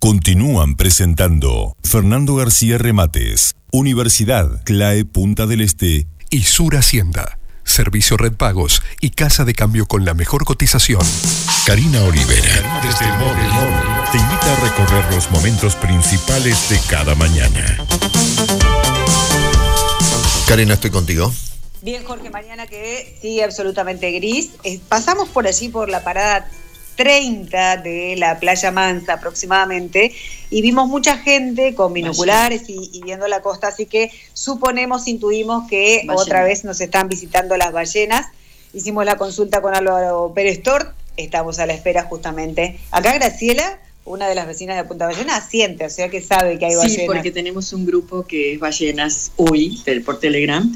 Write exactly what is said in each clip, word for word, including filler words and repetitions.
Continúan presentando Fernando García Remates, Universidad CLAE Punta del Este y Sur Hacienda. Servicio Red Pagos y Casa de Cambio con la mejor cotización. Karina Olivera, desde el móvil, te invita a recorrer los momentos principales de cada mañana. Karina, estoy contigo. Bien, Jorge, mañana que sigue absolutamente gris. Eh, pasamos por allí, por la parada treinta de la Playa Mansa aproximadamente, y vimos mucha gente con binoculares y, y viendo la costa, así que suponemos, intuimos que ballenas. Otra vez nos están visitando las ballenas. Hicimos la consulta con Álvaro Pérez Tort, estamos a la espera justamente. Acá Graciela, una de las vecinas de Punta Ballena, asiente, o sea que sabe que hay ballenas. Sí, porque tenemos un grupo que es Ballenas Uy, por Telegram,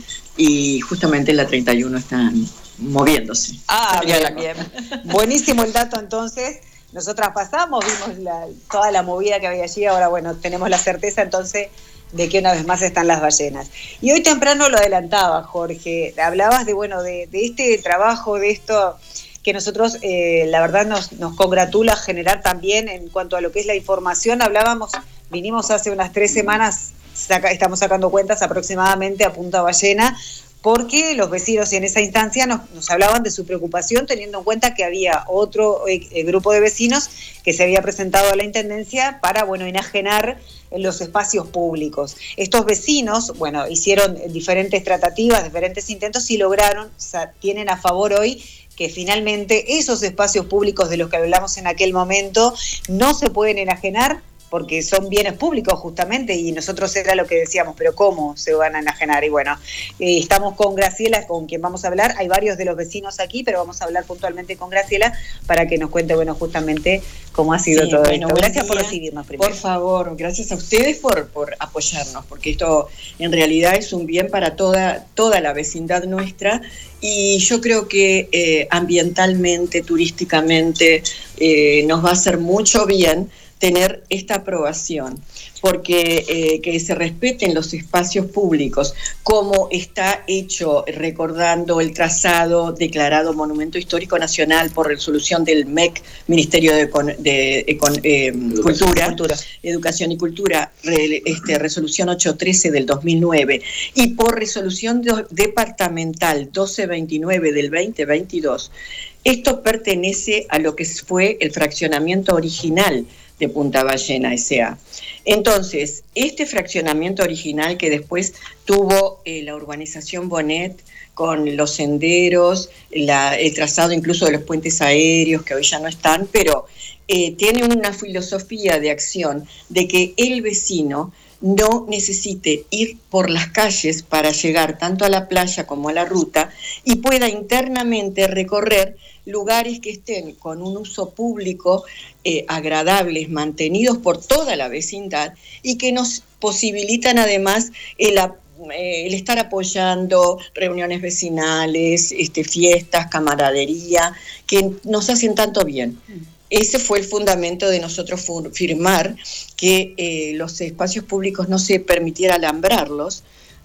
y justamente en la treinta y uno están moviéndose. Ah, bien, bien. Buenísimo el dato, entonces. Nosotras pasamos, vimos la, toda la movida que había allí, ahora bueno, tenemos la certeza entonces de que una vez más están las ballenas. Y hoy temprano lo adelantaba, Jorge, hablabas de, bueno, de, de este trabajo, de esto que nosotros, eh, la verdad, nos, nos congratula generar también en cuanto a lo que es la información. Hablábamos, vinimos hace unas tres semanas, saca, estamos sacando cuentas aproximadamente a Punta Ballena, porque los vecinos en esa instancia nos, nos hablaban de su preocupación, teniendo en cuenta que había otro eh, grupo de vecinos que se había presentado a la Intendencia para, bueno, enajenar en los espacios públicos. Estos vecinos, bueno, hicieron diferentes tratativas, diferentes intentos y lograron, o sea, tienen a favor hoy que finalmente esos espacios públicos de los que hablamos en aquel momento no se pueden enajenar, porque son bienes públicos justamente, y nosotros era lo que decíamos, pero ¿cómo se van a enajenar? Y bueno, eh, estamos con Graciela, con quien vamos a hablar, hay varios de los vecinos aquí, pero vamos a hablar puntualmente con Graciela para que nos cuente, bueno, justamente cómo ha sido sí, todo bueno, esto. Gracias por recibirnos primero. Por favor, gracias a ustedes por, por apoyarnos, porque esto en realidad es un bien para toda, toda la vecindad nuestra, y yo creo que eh, ambientalmente, turísticamente, eh, nos va a hacer mucho bien tener esta aprobación, porque eh, que se respeten los espacios públicos, como está hecho recordando el trazado declarado Monumento Histórico Nacional por resolución del M E C, Ministerio de, de, de eh, Cultura, Cultura, Educación y Cultura, re, este, resolución ochocientos trece del dos mil nueve, y por resolución de, departamental doce veintinueve del veinte veintidós. Esto pertenece a lo que fue el fraccionamiento original de Punta Ballena S A Entonces, este fraccionamiento original que después tuvo eh, la urbanización Bonet con los senderos, la, el trazado incluso de los puentes aéreos que hoy ya no están, pero eh, tiene una filosofía de acción de que el vecino no necesite ir por las calles para llegar tanto a la playa como a la ruta y pueda internamente recorrer lugares que estén con un uso público eh, agradables, mantenidos por toda la vecindad y que nos posibilitan además el, eh, el estar apoyando reuniones vecinales, este, fiestas, camaradería, que nos hacen tanto bien. Ese fue el fundamento de nosotros firmar que eh, los espacios públicos no se permitiera alambrarlos,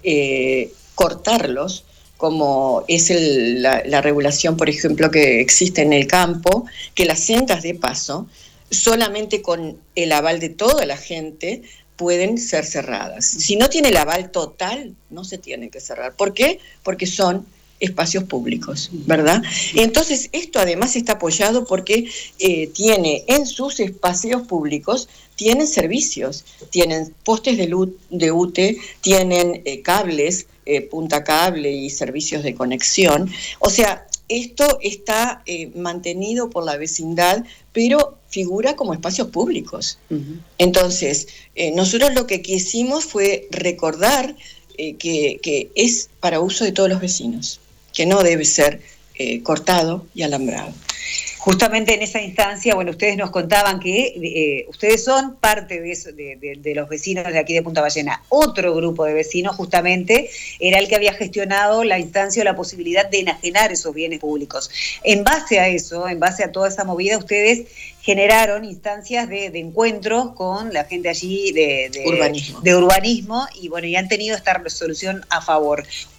eh, cortarlos, como es el, la, la regulación, por ejemplo, que existe en el campo, que las sendas de paso, solamente con el aval de toda la gente, pueden ser cerradas. Si no tiene el aval total, no se tienen que cerrar. ¿Por qué? Porque son espacios públicos, ¿verdad? Entonces, esto además está apoyado porque eh, tiene en sus espacios públicos, tienen servicios, tienen postes de, luz, de U T E, tienen eh, cables, eh, punta cable y servicios de conexión. O sea, esto está eh, mantenido por la vecindad, pero figura como espacios públicos. Uh-huh. Entonces, eh, nosotros lo que quisimos fue recordar eh, que, que es para uso de todos los vecinos, que no debe ser eh, cortado y alambrado. Justamente en esa instancia, bueno, ustedes nos contaban que eh, ustedes son parte de, eso, de, de, de los vecinos de aquí de Punta Ballena. Otro grupo de vecinos justamente era el que había gestionado la instancia o la posibilidad de enajenar esos bienes públicos. En base a eso, en base a toda esa movida, ustedes generaron instancias de, de encuentros con la gente allí de, de, urbanismo. de urbanismo y bueno, y han tenido esta resolución a favor.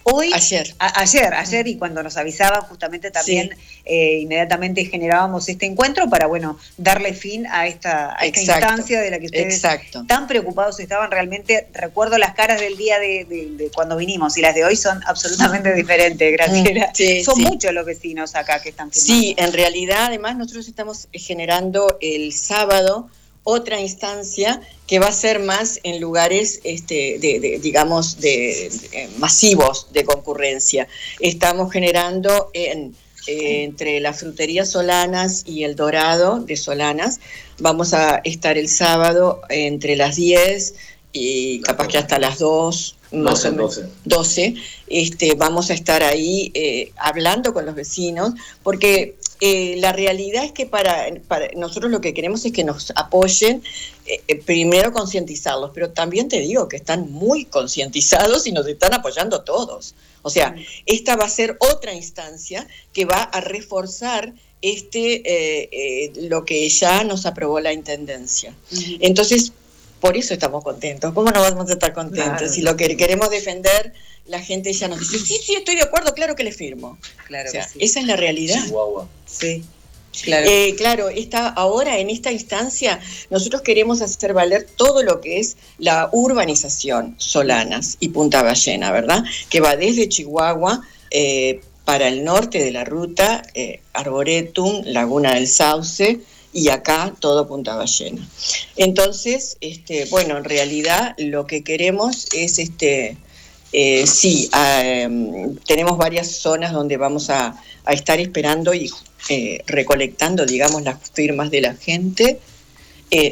Hoy, ayer. A, ayer, ayer y cuando nos avisaban justamente también sí. eh, inmediatamente generábamos este encuentro para, bueno, darle fin a esta, a esta instancia de la que ustedes Exacto. tan preocupados estaban. Realmente recuerdo las caras del día de, de, de cuando vinimos y las de hoy son absolutamente diferentes, Graciela. Sí, son sí. muchos los vecinos acá que están firmando. Sí, en realidad además nosotros estamos generando el sábado otra instancia que va a ser más en lugares, este, de, de, digamos, de, de masivos de concurrencia. Estamos generando en, eh, entre las fruterías Solanas y el Dorado de Solanas. Vamos a estar el sábado entre las diez y capaz que hasta las dos, más o menos doce. Este, vamos a estar ahí eh, hablando con los vecinos, porque Eh, la realidad es que para, para nosotros lo que queremos es que nos apoyen, eh, primero concientizarlos, pero también te digo que están muy concientizados y nos están apoyando todos. O sea, esta va a ser otra instancia que va a reforzar este eh, eh, lo que ya nos aprobó la Intendencia. Uh-huh. Entonces, por eso estamos contentos. ¿Cómo no vamos a estar contentos? Claro. Si lo que queremos defender, la gente ya nos dice, sí, sí, estoy de acuerdo, claro que le firmo. Claro, o sea, que sí. Esa es la realidad. Chihuahua. Sí. Claro, eh, claro está, ahora en esta instancia nosotros queremos hacer valer todo lo que es la urbanización Solanas y Punta Ballena, ¿verdad? Que va desde Chihuahua eh, para el norte de la ruta, eh, Arboretum, Laguna del Sauce, y acá todo Punta Ballena. Entonces, este, bueno, en realidad lo que queremos es, este, eh, sí, eh, tenemos varias zonas donde vamos a, a estar esperando y eh, recolectando, digamos, las firmas de la gente. Eh,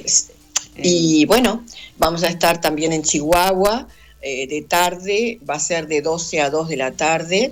y bueno, vamos a estar también en Chihuahua, eh, de tarde, va a ser de doce a dos de la tarde,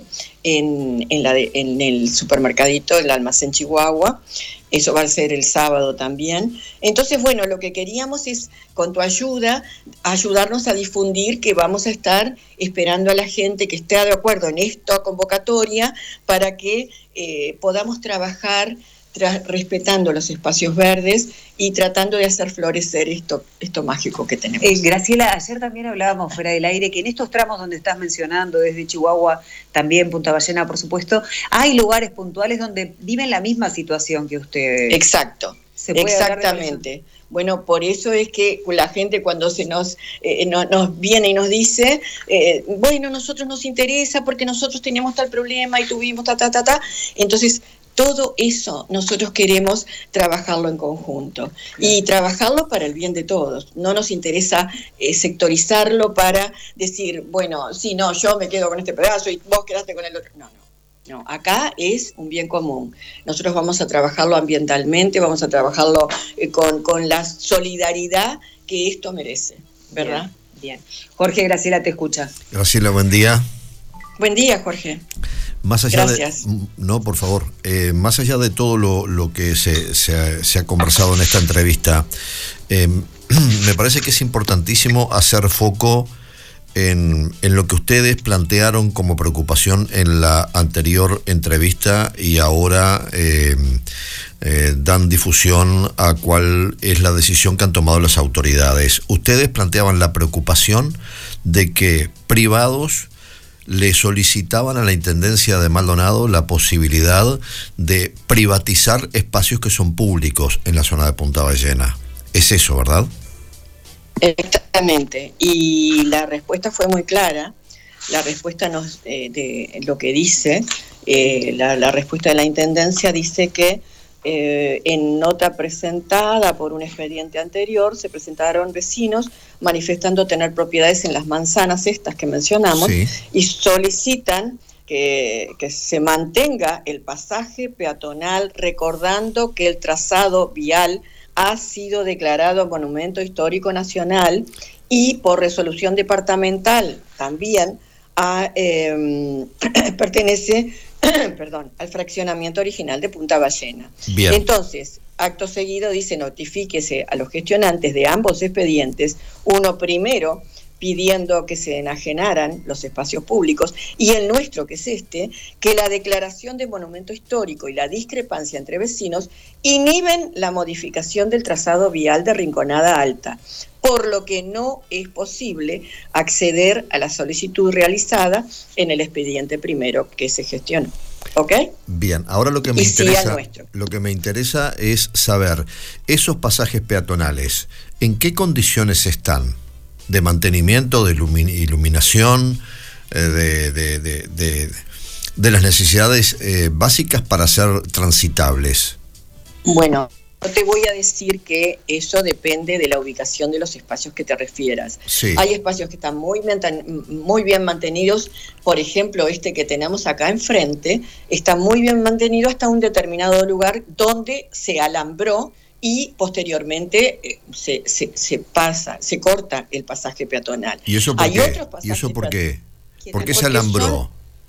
en, en, la de, en el supermercadito, el Almacén Chihuahua. Eso va a ser el sábado también. Entonces, bueno, lo que queríamos es, con tu ayuda, ayudarnos a difundir que vamos a estar esperando a la gente que esté de acuerdo en esta convocatoria para que eh, podamos trabajar tras, respetando los espacios verdes y tratando de hacer florecer esto, esto mágico que tenemos. Eh, Graciela, ayer también hablábamos fuera del aire que en estos tramos donde estás mencionando, desde Chihuahua, también Punta Ballena, por supuesto, hay lugares puntuales donde viven la misma situación que ustedes. Exacto, exactamente. Bueno, por eso es que la gente cuando se nos, eh, no, nos viene y nos dice, eh, bueno, nosotros nos interesa porque nosotros teníamos tal problema y tuvimos ta, ta, ta, ta, entonces todo eso nosotros queremos trabajarlo en conjunto y trabajarlo para el bien de todos. No nos interesa eh, sectorizarlo para decir, bueno, sí, no, yo me quedo con este pedazo y vos quedaste con el otro. No, no. No, acá es un bien común. Nosotros vamos a trabajarlo ambientalmente, vamos a trabajarlo eh, con, con la solidaridad que esto merece, ¿verdad? Bien, bien. Jorge, Graciela te escucha. Graciela, buen día. Buen día, Jorge. Más allá Gracias. de, no, por favor, eh, más allá de todo lo, lo que se, se, ha, se ha conversado en esta entrevista, eh, me parece que es importantísimo hacer foco en, en lo que ustedes plantearon como preocupación en la anterior entrevista y ahora eh, eh, dan difusión a cuál es la decisión que han tomado las autoridades. Ustedes planteaban la preocupación de que privados le solicitaban a la Intendencia de Maldonado la posibilidad de privatizar espacios que son públicos en la zona de Punta Ballena. Es eso, ¿verdad? Exactamente. Y la respuesta fue muy clara. La respuesta nos, eh, de lo que dice, eh, la, la respuesta de la Intendencia dice que Eh, en nota presentada por un expediente anterior, se presentaron vecinos manifestando tener propiedades en las manzanas estas que mencionamos, sí, y solicitan que, que se mantenga el pasaje peatonal, recordando que el trazado vial ha sido declarado Monumento Histórico Nacional y por resolución departamental también a, eh, pertenece perdón, al fraccionamiento original de Punta Ballena. Bien. Entonces, acto seguido dice, notifíquese a los gestionantes de ambos expedientes, uno primero pidiendo que se enajenaran los espacios públicos, y el nuestro, que es este, que la declaración de monumento histórico y la discrepancia entre vecinos inhiben la modificación del trazado vial de Rinconada Alta, por lo que no es posible acceder a la solicitud realizada en el expediente primero que se gestionó. ¿Ok? Bien, ahora lo que me y interesa, sí lo que me interesa es saber, esos pasajes peatonales, ¿en qué condiciones están? ¿De mantenimiento, de iluminación, eh, de, de, de, de, de las necesidades eh, básicas para ser transitables? Bueno, no te voy a decir que eso depende de la ubicación de los espacios que te refieras. Sí. Hay espacios que están muy, muy bien mantenidos, por ejemplo, este que tenemos acá enfrente, está muy bien mantenido hasta un determinado lugar donde se alambró y posteriormente eh, se, se, se pasa, se corta el pasaje peatonal. ¿Y eso por Hay qué? otros pasajes ¿Y eso por qué? peatonales. ¿Por qué se alambró? Son,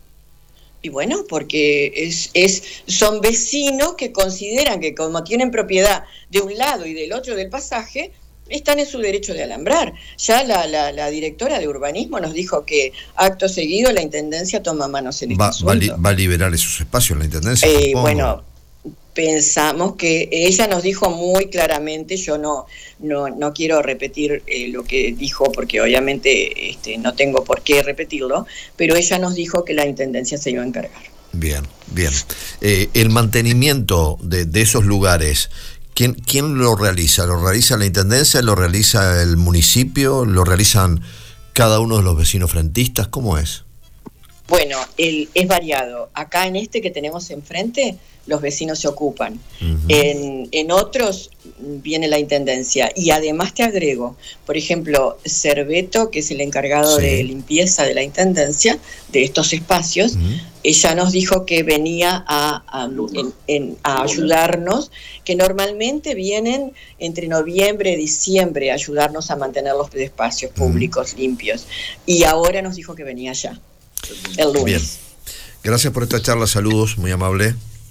y bueno, porque es, es, son vecinos que consideran que como tienen propiedad de un lado y del otro del pasaje, están en su derecho de alambrar. Ya la, la, la directora de urbanismo nos dijo que acto seguido la intendencia toma manos en este Va, asunto. va, li, ¿Va a liberar esos espacios la intendencia? Eh, bueno, pensamos que ella nos dijo muy claramente, yo no no, no quiero repetir eh, lo que dijo porque obviamente este, no tengo por qué repetirlo, pero ella nos dijo que la intendencia se iba a encargar. Bien, bien. Eh, el mantenimiento de, de esos lugares, ¿quién, ¿quién lo realiza? ¿Lo realiza la intendencia? ¿Lo realiza el municipio? ¿Lo realizan cada uno de los vecinos frentistas? ¿Cómo es? Bueno, el, es variado. Acá en este que tenemos enfrente, los vecinos se ocupan. Uh-huh. En, en otros viene la intendencia. Y además te agrego, por ejemplo, Cerveto, que es el encargado sí. de limpieza de la intendencia, de estos espacios, uh-huh. ella nos dijo que venía a, a, en, en, a ayudarnos, que normalmente vienen entre noviembre y diciembre a ayudarnos a mantener los espacios públicos uh-huh. limpios. Y ahora nos dijo que venía ya. El lunes. Bien. Gracias por esta charla, saludos, muy amable.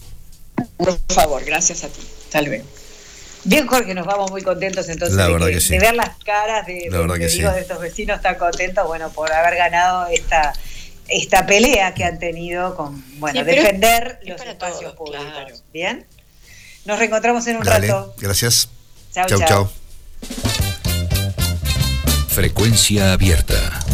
Por favor, gracias a ti. Hasta luego. Bien, Jorge, nos vamos muy contentos entonces la de, verdad que, que sí. de ver las caras de, la de, de, sí. digo, de estos vecinos tan contentos, bueno, por haber ganado esta esta pelea que han tenido con, bueno, sí, defender los espacios todo, públicos. Claro. Bien. Nos reencontramos en un Dale, rato. Gracias. Chau, chau, chau. chau. Frecuencia abierta.